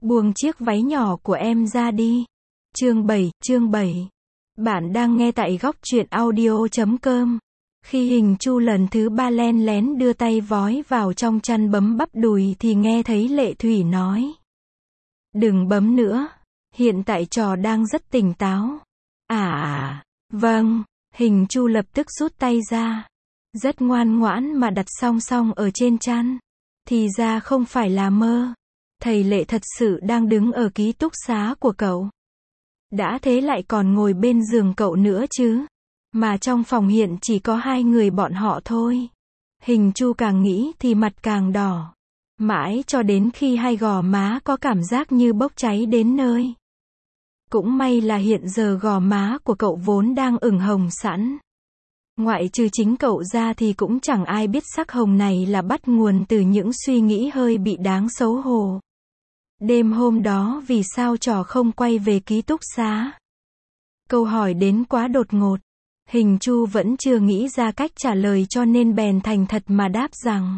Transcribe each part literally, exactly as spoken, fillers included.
Buông chiếc váy nhỏ của em ra đi. Chương bảy, chương bảy. Bạn đang nghe tại góc truyện audio chấm com. Khi Hình Chu lần thứ ba len lén đưa tay vói vào trong chăn bấm bắp đùi thì nghe thấy Lệ Thủy nói. Đừng bấm nữa. Hiện tại trò đang rất tỉnh táo. À, vâng. Hình Chu lập tức rút tay ra. Rất ngoan ngoãn mà đặt song song ở trên chăn. Thì ra không phải là mơ. Thầy Lệ thật sự đang đứng ở ký túc xá của cậu. Đã thế lại còn ngồi bên giường cậu nữa chứ. Mà trong phòng hiện chỉ có hai người bọn họ thôi. Hình Chu càng nghĩ thì mặt càng đỏ. Mãi cho đến khi hai gò má có cảm giác như bốc cháy đến nơi. Cũng may là hiện giờ gò má của cậu vốn đang ửng hồng sẵn. Ngoại trừ chính cậu ra thì cũng chẳng ai biết sắc hồng này là bắt nguồn từ những suy nghĩ hơi bị đáng xấu hổ. Đêm hôm đó vì sao trò không quay về ký túc xá? Câu hỏi đến quá đột ngột. Hình Chu vẫn chưa nghĩ ra cách trả lời cho nên bèn thành thật mà đáp rằng.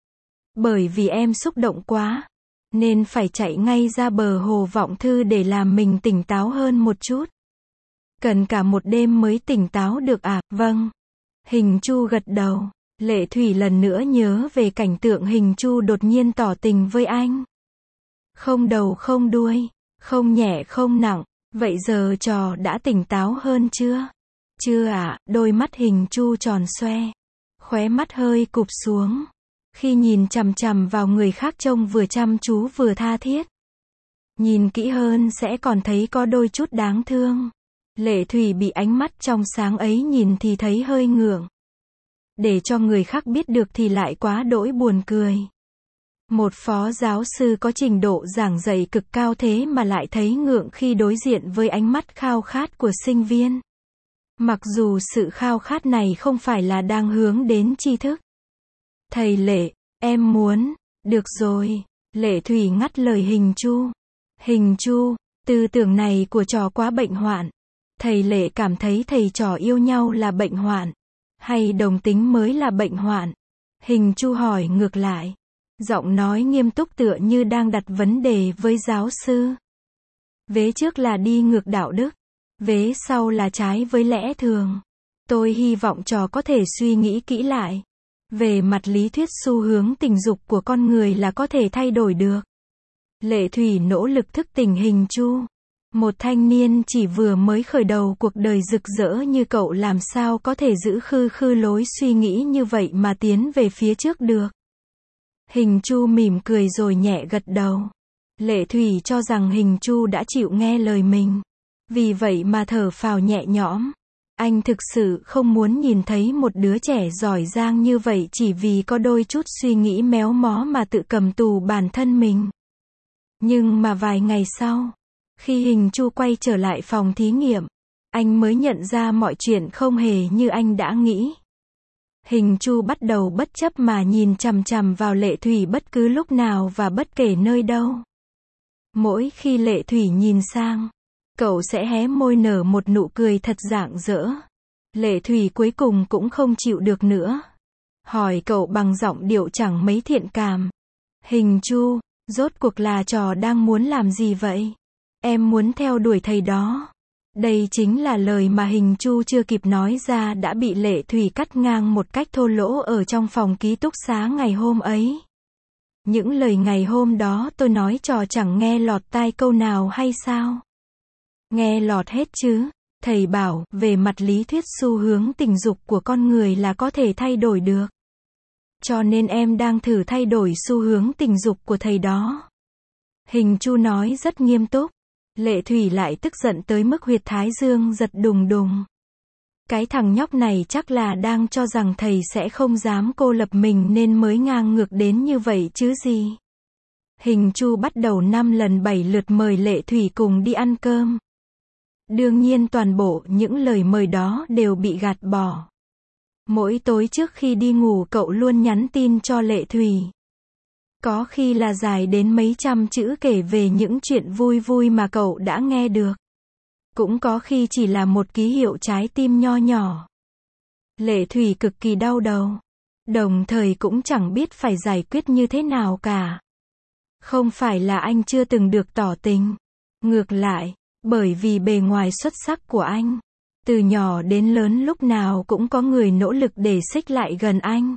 Bởi vì em xúc động quá. Nên phải chạy ngay ra bờ hồ Vọng Thư để làm mình tỉnh táo hơn một chút. Cần cả một đêm mới tỉnh táo được à? Vâng. Hình Chu gật đầu. Lệ Thủy lần nữa nhớ về cảnh tượng Hình Chu đột nhiên tỏ tình với anh. Không đầu không đuôi, không nhẹ không nặng, vậy giờ trò đã tỉnh táo hơn chưa? Chưa ạ, à, đôi mắt Hình Chu tròn xoe, khóe mắt hơi cụp xuống. Khi nhìn chằm chằm vào người khác trông vừa chăm chú vừa tha thiết. Nhìn kỹ hơn sẽ còn thấy có đôi chút đáng thương. Lệ Thủy bị ánh mắt trong sáng ấy nhìn thì thấy hơi ngượng. Để cho người khác biết được thì lại quá đỗi buồn cười. Một phó giáo sư có trình độ giảng dạy cực cao thế mà lại thấy ngượng khi đối diện với ánh mắt khao khát của sinh viên. Mặc dù sự khao khát này không phải là đang hướng đến tri thức. Thầy Lệ, em muốn, được rồi. Lệ Thủy ngắt lời Hình Chu. Hình Chu, tư tưởng này của trò quá bệnh hoạn. Thầy Lệ cảm thấy thầy trò yêu nhau là bệnh hoạn. Hay đồng tính mới là bệnh hoạn? Hình Chu hỏi ngược lại. Giọng nói nghiêm túc tựa như đang đặt vấn đề với giáo sư. Vế trước là đi ngược đạo đức. Vế sau là trái với lẽ thường. Tôi hy vọng trò có thể suy nghĩ kỹ lại. Về mặt lý thuyết xu hướng tình dục của con người là có thể thay đổi được. Lệ Thủy nỗ lực thức tỉnh Hình Chu. Một thanh niên chỉ vừa mới khởi đầu cuộc đời rực rỡ như cậu làm sao có thể giữ khư khư lối suy nghĩ như vậy mà tiến về phía trước được. Hình Chu mỉm cười rồi nhẹ gật đầu. Lệ Thủy cho rằng Hình Chu đã chịu nghe lời mình. Vì vậy mà thở phào nhẹ nhõm. Anh thực sự không muốn nhìn thấy một đứa trẻ giỏi giang như vậy chỉ vì có đôi chút suy nghĩ méo mó mà tự cầm tù bản thân mình. Nhưng mà vài ngày sau, khi Hình Chu quay trở lại phòng thí nghiệm, anh mới nhận ra mọi chuyện không hề như anh đã nghĩ. Hình Chu bắt đầu bất chấp mà nhìn chằm chằm vào Lệ Thủy bất cứ lúc nào và bất kể nơi đâu. Mỗi khi Lệ Thủy nhìn sang, cậu sẽ hé môi nở một nụ cười thật rạng rỡ. Lệ Thủy cuối cùng cũng không chịu được nữa. Hỏi cậu bằng giọng điệu chẳng mấy thiện cảm. Hình Chu, rốt cuộc là trò đang muốn làm gì vậy? Em muốn theo đuổi thầy đó. Đây chính là lời mà Hình Chu chưa kịp nói ra đã bị Lệ Thủy cắt ngang một cách thô lỗ ở trong phòng ký túc xá ngày hôm ấy. Những lời ngày hôm đó tôi nói trò chẳng nghe lọt tai câu nào hay sao? Nghe lọt hết chứ. Thầy bảo, về mặt lý thuyết xu hướng tình dục của con người là có thể thay đổi được. Cho nên em đang thử thay đổi xu hướng tình dục của thầy đó. Hình Chu nói rất nghiêm túc. Lệ Thủy lại tức giận tới mức huyệt thái dương giật đùng đùng. Cái thằng nhóc này chắc là đang cho rằng thầy sẽ không dám cô lập mình nên mới ngang ngược đến như vậy chứ gì. Hình Chu bắt đầu năm lần bảy lượt mời Lệ Thủy cùng đi ăn cơm. Đương nhiên toàn bộ những lời mời đó đều bị gạt bỏ. Mỗi tối trước khi đi ngủ cậu luôn nhắn tin cho Lệ Thủy. Có khi là dài đến mấy trăm chữ kể về những chuyện vui vui mà cậu đã nghe được. Cũng có khi chỉ là một ký hiệu trái tim nho nhỏ. Lệ Thủy cực kỳ đau đầu. Đồng thời cũng chẳng biết phải giải quyết như thế nào cả. Không phải là anh chưa từng được tỏ tình. Ngược lại, bởi vì bề ngoài xuất sắc của anh, từ nhỏ đến lớn lúc nào cũng có người nỗ lực để xích lại gần anh.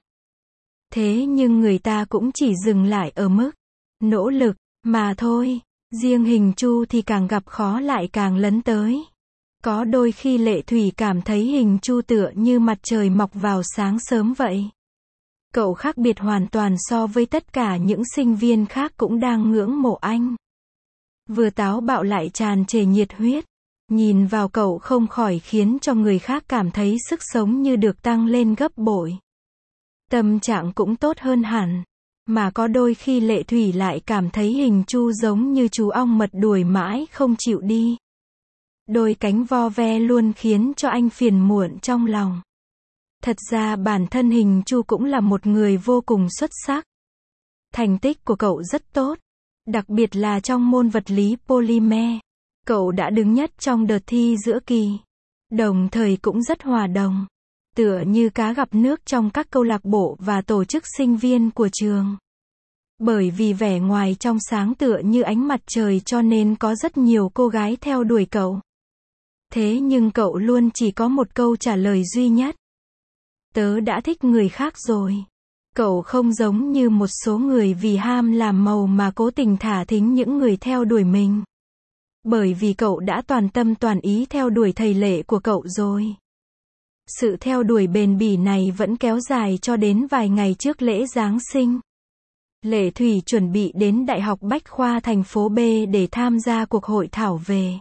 Thế nhưng người ta cũng chỉ dừng lại ở mức nỗ lực mà thôi. Riêng Hình Chu thì càng gặp khó lại càng lấn tới. Có đôi khi Lệ Thủy cảm thấy Hình Chu tựa như mặt trời mọc vào sáng sớm vậy. Cậu khác biệt hoàn toàn so với tất cả những sinh viên khác cũng đang ngưỡng mộ anh. Vừa táo bạo lại tràn trề nhiệt huyết. Nhìn vào cậu không khỏi khiến cho người khác cảm thấy sức sống như được tăng lên gấp bội. Tâm trạng cũng tốt hơn hẳn. Mà có đôi khi Lệ Thủy lại cảm thấy Hình Chu giống như chú ong mật đuổi mãi không chịu đi. Đôi cánh vo ve luôn khiến cho anh phiền muộn trong lòng. Thật ra bản thân Hình Chu cũng là một người vô cùng xuất sắc. Thành tích của cậu rất tốt. Đặc biệt là trong môn vật lý polymer. Cậu đã đứng nhất trong đợt thi giữa kỳ. Đồng thời cũng rất hòa đồng. Tựa như cá gặp nước trong các câu lạc bộ và tổ chức sinh viên của trường. Bởi vì vẻ ngoài trong sáng tựa như ánh mặt trời cho nên có rất nhiều cô gái theo đuổi cậu. Thế nhưng cậu luôn chỉ có một câu trả lời duy nhất. Tớ đã thích người khác rồi. Cậu không giống như một số người vì ham làm màu mà cố tình thả thính những người theo đuổi mình. Bởi vì cậu đã toàn tâm toàn ý theo đuổi thầy Lệ của cậu rồi. Sự theo đuổi bền bỉ này vẫn kéo dài cho đến vài ngày trước lễ Giáng sinh. Lệ Thủy chuẩn bị đến Đại học Bách khoa thành phố B để tham gia cuộc hội thảo về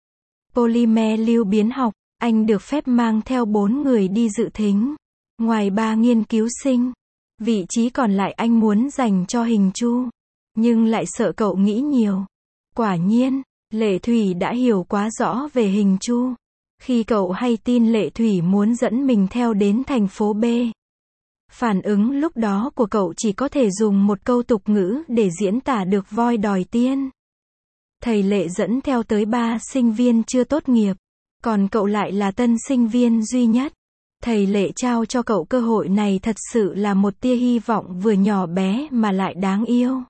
polymer lưu biến học. Anh được phép mang theo bốn người đi dự thính. Ngoài ba nghiên cứu sinh, vị trí còn lại anh muốn dành cho Hình Chu. Nhưng lại sợ cậu nghĩ nhiều. Quả nhiên, Lệ Thủy đã hiểu quá rõ về Hình Chu. Khi cậu hay tin Lệ Thủy muốn dẫn mình theo đến thành phố B. Phản ứng lúc đó của cậu chỉ có thể dùng một câu tục ngữ để diễn tả được voi đòi tiên. Thầy Lệ dẫn theo tới ba sinh viên chưa tốt nghiệp. Còn cậu lại là tân sinh viên duy nhất. Thầy Lệ trao cho cậu cơ hội này thật sự là một tia hy vọng vừa nhỏ bé mà lại đáng yêu.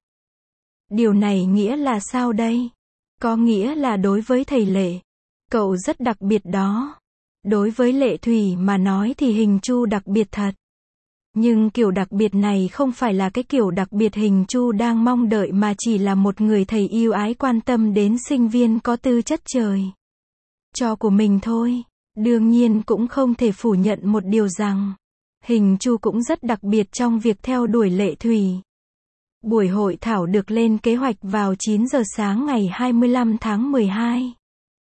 Điều này nghĩa là sao đây? Có nghĩa là đối với thầy Lệ, cậu rất đặc biệt đó. Đối với Lệ Thủy mà nói thì Hình Chu đặc biệt thật. Nhưng kiểu đặc biệt này không phải là cái kiểu đặc biệt Hình Chu đang mong đợi mà chỉ là một người thầy yêu ái quan tâm đến sinh viên có tư chất trời cho của mình thôi. Đương nhiên cũng không thể phủ nhận một điều rằng, Hình Chu cũng rất đặc biệt trong việc theo đuổi Lệ Thủy. Buổi hội thảo được lên kế hoạch vào chín giờ sáng ngày hai mươi lăm tháng mười hai.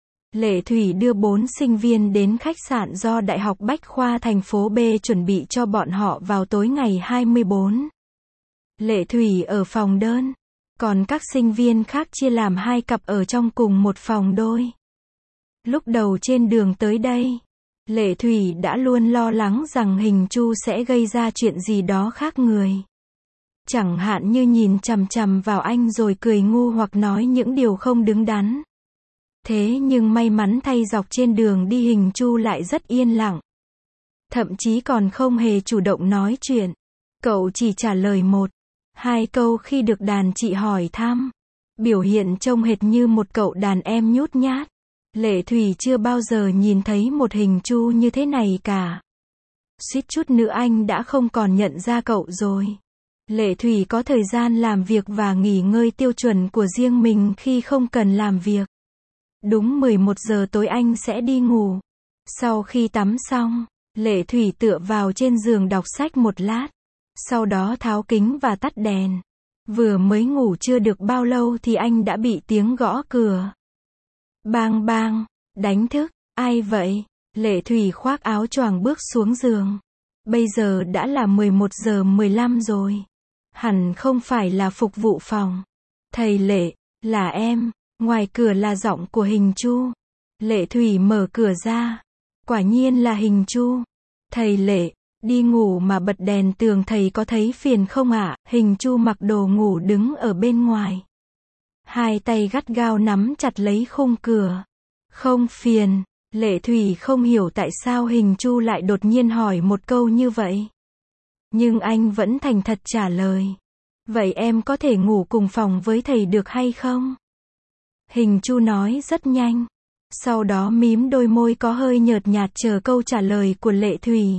Lệ Thủy đưa bốn sinh viên đến khách sạn do Đại học Bách khoa thành phố B chuẩn bị cho bọn họ vào tối ngày hai mươi bốn. Lệ Thủy ở phòng đơn, còn các sinh viên khác chia làm hai cặp ở trong cùng một phòng đôi. Lúc đầu trên đường tới đây, Lệ Thủy đã luôn lo lắng rằng Hình Chu sẽ gây ra chuyện gì đó khác người. Chẳng hạn như nhìn chằm chằm vào anh rồi cười ngu hoặc nói những điều không đứng đắn. Thế nhưng may mắn thay dọc trên đường đi Hình Chu lại rất yên lặng. Thậm chí còn không hề chủ động nói chuyện. Cậu chỉ trả lời một, hai câu khi được đàn chị hỏi thăm. Biểu hiện trông hệt như một cậu đàn em nhút nhát. Lệ Thủy chưa bao giờ nhìn thấy một Hình Chu như thế này cả. Suýt chút nữa anh đã không còn nhận ra cậu rồi. Lệ Thủy có thời gian làm việc và nghỉ ngơi tiêu chuẩn của riêng mình khi không cần làm việc. Đúng mười một giờ tối anh sẽ đi ngủ. Sau khi tắm xong, Lệ Thủy tựa vào trên giường đọc sách một lát. Sau đó tháo kính và tắt đèn. Vừa mới ngủ chưa được bao lâu thì anh đã bị tiếng gõ cửa. Bang bang, đánh thức, ai vậy? Lệ Thủy khoác áo choàng bước xuống giường. Bây giờ đã là mười một giờ mười lăm rồi. Hẳn không phải là phục vụ phòng. Thầy Lệ, là em. Ngoài cửa là giọng của Hình Chu. Lệ Thủy mở cửa ra. Quả nhiên là Hình Chu. Thầy Lệ, đi ngủ mà bật đèn tường thầy có thấy phiền không ạ? À? Hình Chu mặc đồ ngủ đứng ở bên ngoài. Hai tay gắt gao nắm chặt lấy khung cửa. Không phiền. Lệ Thủy không hiểu tại sao Hình Chu lại đột nhiên hỏi một câu như vậy. Nhưng anh vẫn thành thật trả lời. Vậy em có thể ngủ cùng phòng với thầy được hay không? Hình Chu nói rất nhanh. Sau đó mím đôi môi có hơi nhợt nhạt chờ câu trả lời của Lệ Thủy.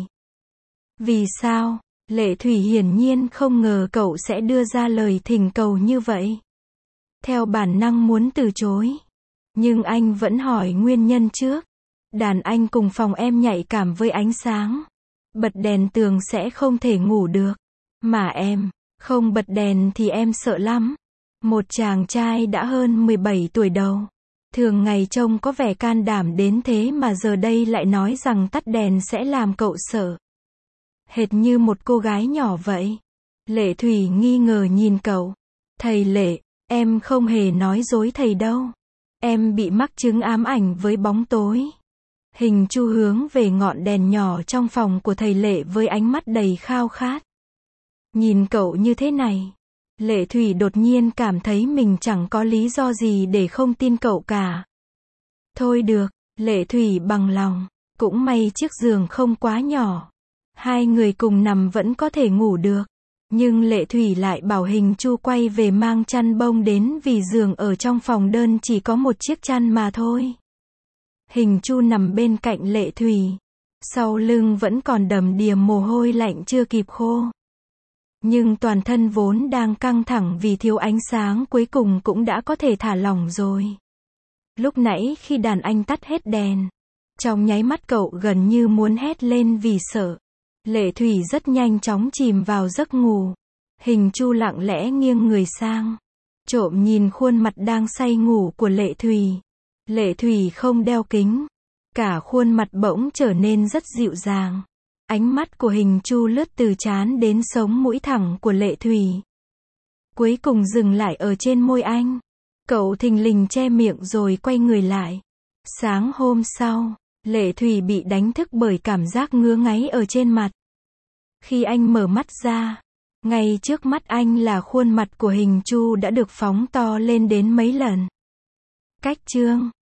Vì sao? Lệ Thủy hiển nhiên không ngờ cậu sẽ đưa ra lời thỉnh cầu như vậy. Theo bản năng muốn từ chối. Nhưng anh vẫn hỏi nguyên nhân trước. Đàn anh cùng phòng em nhạy cảm với ánh sáng. Bật đèn tường sẽ không thể ngủ được. Mà em, không bật đèn thì em sợ lắm. Một chàng trai đã hơn mười bảy tuổi đầu. Thường ngày trông có vẻ can đảm đến thế mà giờ đây lại nói rằng tắt đèn sẽ làm cậu sợ. Hệt như một cô gái nhỏ vậy. Lệ Thủy nghi ngờ nhìn cậu. Thầy Lệ, em không hề nói dối thầy đâu. Em bị mắc chứng ám ảnh với bóng tối. Hình Chu hướng về ngọn đèn nhỏ trong phòng của thầy Lệ với ánh mắt đầy khao khát. Nhìn cậu như thế này, Lệ Thủy đột nhiên cảm thấy mình chẳng có lý do gì để không tin cậu cả. Thôi được, Lệ Thủy bằng lòng, cũng may chiếc giường không quá nhỏ. Hai người cùng nằm vẫn có thể ngủ được. Nhưng Lệ Thủy lại bảo Hình Chu quay về mang chăn bông đến vì giường ở trong phòng đơn chỉ có một chiếc chăn mà thôi. Hình Chu nằm bên cạnh Lệ Thủy. Sau lưng vẫn còn đầm đìa mồ hôi lạnh chưa kịp khô. Nhưng toàn thân vốn đang căng thẳng vì thiếu ánh sáng cuối cùng cũng đã có thể thả lỏng rồi. Lúc nãy khi đàn anh tắt hết đèn, trong nháy mắt cậu gần như muốn hét lên vì sợ. Lệ Thủy rất nhanh chóng chìm vào giấc ngủ. Hình Chu lặng lẽ nghiêng người sang, trộm nhìn khuôn mặt đang say ngủ của Lệ Thủy. Lệ Thủy không đeo kính. Cả khuôn mặt bỗng trở nên rất dịu dàng. Ánh mắt của Hình Chu lướt từ trán đến sống mũi thẳng của Lệ Thủy. Cuối cùng dừng lại ở trên môi anh. Cậu thình lình che miệng rồi quay người lại. Sáng hôm sau, Lệ Thủy bị đánh thức bởi cảm giác ngứa ngáy ở trên mặt. Khi anh mở mắt ra, ngay trước mắt anh là khuôn mặt của Hình Chu đã được phóng to lên đến mấy lần. Cách chương